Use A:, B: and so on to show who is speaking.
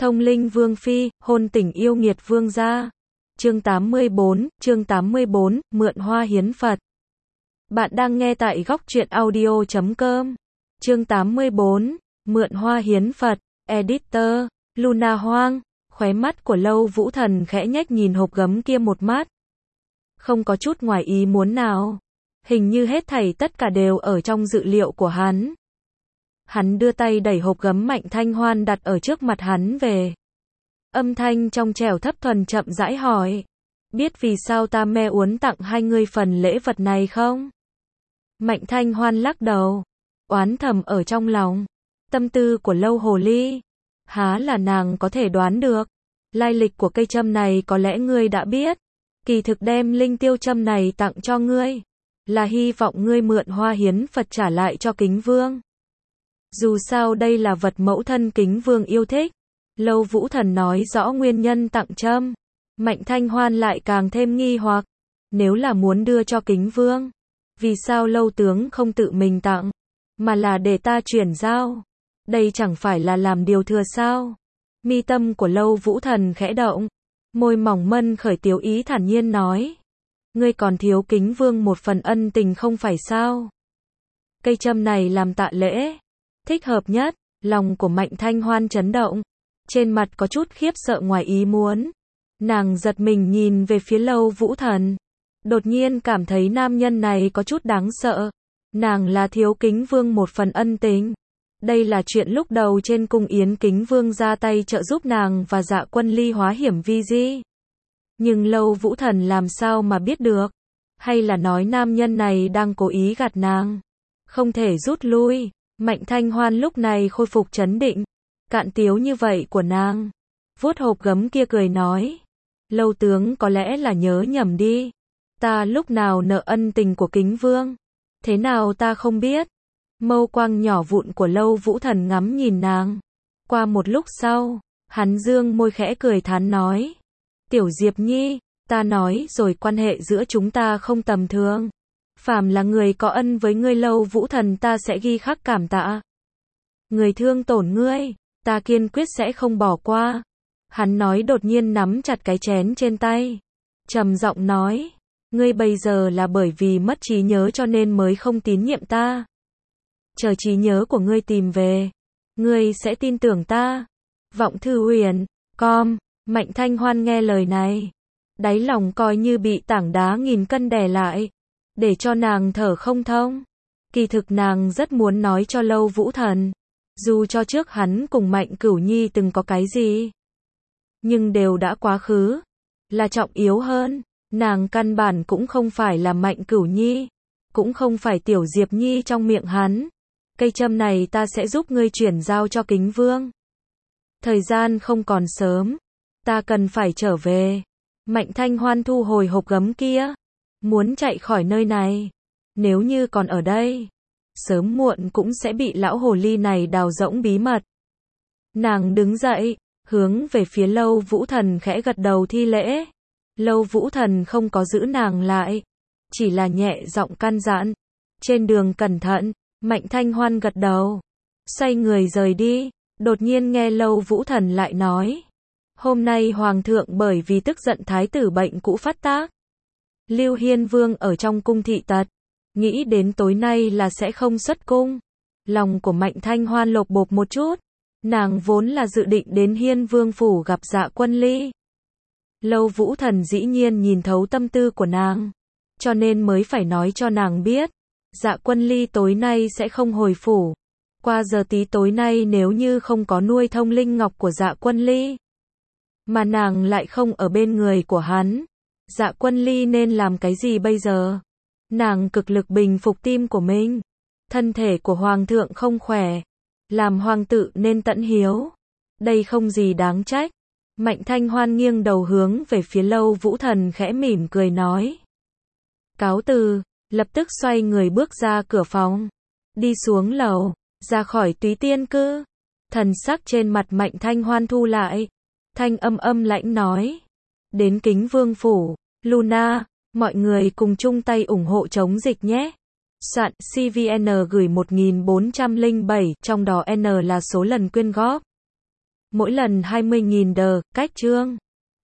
A: Thông linh vương phi, hôn tình yêu nghiệt vương gia. Chương 84, mượn hoa hiến Phật. Bạn đang nghe tại góc truyện audio.com. Chương 84, mượn hoa hiến Phật. Editor, Luna Hoang. Khóe mắt của Lâu Vũ Thần khẽ nhếch nhìn hộp gấm kia một mắt. Không có chút ngoài ý muốn nào. Hình như hết thảy tất cả đều ở trong dự liệu của hắn. Hắn đưa tay đẩy hộp gấm Mạnh Thanh Hoan đặt ở trước mặt hắn về. Âm thanh trong trẻo thấp thuần chậm rãi hỏi. Biết vì sao ta mê uốn tặng hai ngươi phần lễ vật này không? Mạnh Thanh Hoan lắc đầu. Oán thầm ở trong lòng. Tâm tư của Lâu Hồ Ly. Há là nàng có thể đoán được. Lai lịch của cây châm này có lẽ ngươi đã biết. Kỳ thực đem linh tiêu châm này tặng cho ngươi. Là hy vọng ngươi mượn hoa hiến Phật trả lại cho Kính Vương. Dù sao đây là vật mẫu thân Kính Vương yêu thích. Lâu Vũ Thần nói rõ nguyên nhân tặng châm. Mạnh Thanh Hoan lại càng thêm nghi hoặc. Nếu là muốn đưa cho Kính Vương, vì sao Lâu tướng không tự mình tặng, mà là để ta chuyển giao? Đây chẳng phải là làm điều thừa sao? Mi tâm của Lâu Vũ Thần khẽ động. Môi mỏng mân khởi tiếu ý thản nhiên nói. Ngươi còn thiếu Kính Vương một phần ân tình không phải sao? Cây châm này làm tạ lễ thích hợp nhất. Lòng của Mạnh Thanh Hoan chấn động. Trên mặt có chút khiếp sợ ngoài ý muốn. Nàng giật mình nhìn về phía Lâu Vũ Thần. Đột nhiên cảm thấy nam nhân này có chút đáng sợ. Nàng là thiếu Kính Vương một phần ân tình. Đây là chuyện lúc đầu trên cung yến Kính Vương ra tay trợ giúp nàng và Dạ Quân Ly hóa hiểm vi di. Nhưng Lâu Vũ Thần làm sao mà biết được? Hay là nói nam nhân này đang cố ý gạt nàng? Không thể rút lui. Mạnh Thanh Hoan lúc này khôi phục trấn định. Cạn tiếu như vậy của nàng. Vuốt hộp gấm kia cười nói. Lâu tướng có lẽ là nhớ nhầm đi. Ta lúc nào nợ ân tình của Kính Vương? Thế nào ta không biết? Mâu quang nhỏ vụn của Lâu Vũ Thần ngắm nhìn nàng. Qua một lúc sau, hắn dương môi khẽ cười thán nói. Tiểu Diệp Nhi, ta nói rồi quan hệ giữa chúng ta không tầm thường. Phàm là người có ân với ngươi Lâu Vũ Thần ta sẽ ghi khắc cảm tạ. Người thương tổn ngươi, ta kiên quyết sẽ không bỏ qua. Hắn nói đột nhiên nắm chặt cái chén trên tay. Trầm giọng nói. Ngươi bây giờ là bởi vì mất trí nhớ cho nên mới không tín nhiệm ta. Chờ trí nhớ của ngươi tìm về. Ngươi sẽ tin tưởng ta. Vọng Thư Huyền, com. Mạnh Thanh Hoan nghe lời này. Đáy lòng coi như bị tảng đá nghìn cân đè lại. Để cho nàng thở không thông. Kỳ thực nàng rất muốn nói cho Lâu Vũ Thần. Dù cho trước hắn cùng Mạnh Cửu Nhi từng có cái gì. Nhưng đều đã quá khứ. Là trọng yếu hơn. Nàng căn bản cũng không phải là Mạnh Cửu Nhi. Cũng không phải Tiểu Diệp Nhi trong miệng hắn. Cây châm này ta sẽ giúp ngươi chuyển giao cho Kính Vương. Thời gian không còn sớm. Ta cần phải trở về. Mạnh Thanh Hoan thu hồi hộp gấm kia. Muốn chạy khỏi nơi này. Nếu như còn ở đây, sớm muộn cũng sẽ bị lão hồ ly này đào rỗng bí mật. Nàng đứng dậy, hướng về phía Lâu Vũ Thần khẽ gật đầu thi lễ. Lâu Vũ Thần không có giữ nàng lại, chỉ là nhẹ giọng căn dặn. Trên đường cẩn thận. Mạnh Thanh Hoan gật đầu, xoay người rời đi. Đột nhiên nghe Lâu Vũ Thần lại nói. Hôm nay Hoàng thượng bởi vì tức giận thái tử bệnh cũ phát tác. Lưu Hiên Vương ở trong cung thị tật. Nghĩ đến tối nay là sẽ không xuất cung. Lòng của Mạnh Thanh Hoan lột bột một chút. Nàng vốn là dự định đến Hiên Vương phủ gặp Dạ Quân Ly. Lâu Vũ Thần dĩ nhiên nhìn thấu tâm tư của nàng. Cho nên mới phải nói cho nàng biết. Dạ Quân Ly tối nay sẽ không hồi phủ. Qua giờ tí tối nay nếu như không có nuôi thông linh ngọc của Dạ Quân Ly. Mà nàng lại không ở bên người của hắn. Dạ Quân Ly nên làm cái gì bây giờ? Nàng cực lực bình phục tim của mình. Thân thể của Hoàng thượng không khỏe. Làm hoàng tử nên tận hiếu. Đây không gì đáng trách. Mạnh Thanh Hoan nghiêng đầu hướng về phía Lâu Vũ Thần khẽ mỉm cười nói. Cáo từ, lập tức xoay người bước ra cửa phòng. Đi xuống lầu, ra khỏi Túy Tiên cư. Thần sắc trên mặt Mạnh Thanh Hoan thu lại. Thanh âm lãnh nói. Đến Kính Vương phủ, Luna, mọi người cùng chung tay ủng hộ chống dịch nhé. Soạn CVN gửi 1407, trong đó N là số lần quyên góp. Mỗi lần 20.000 đờ, cách chương.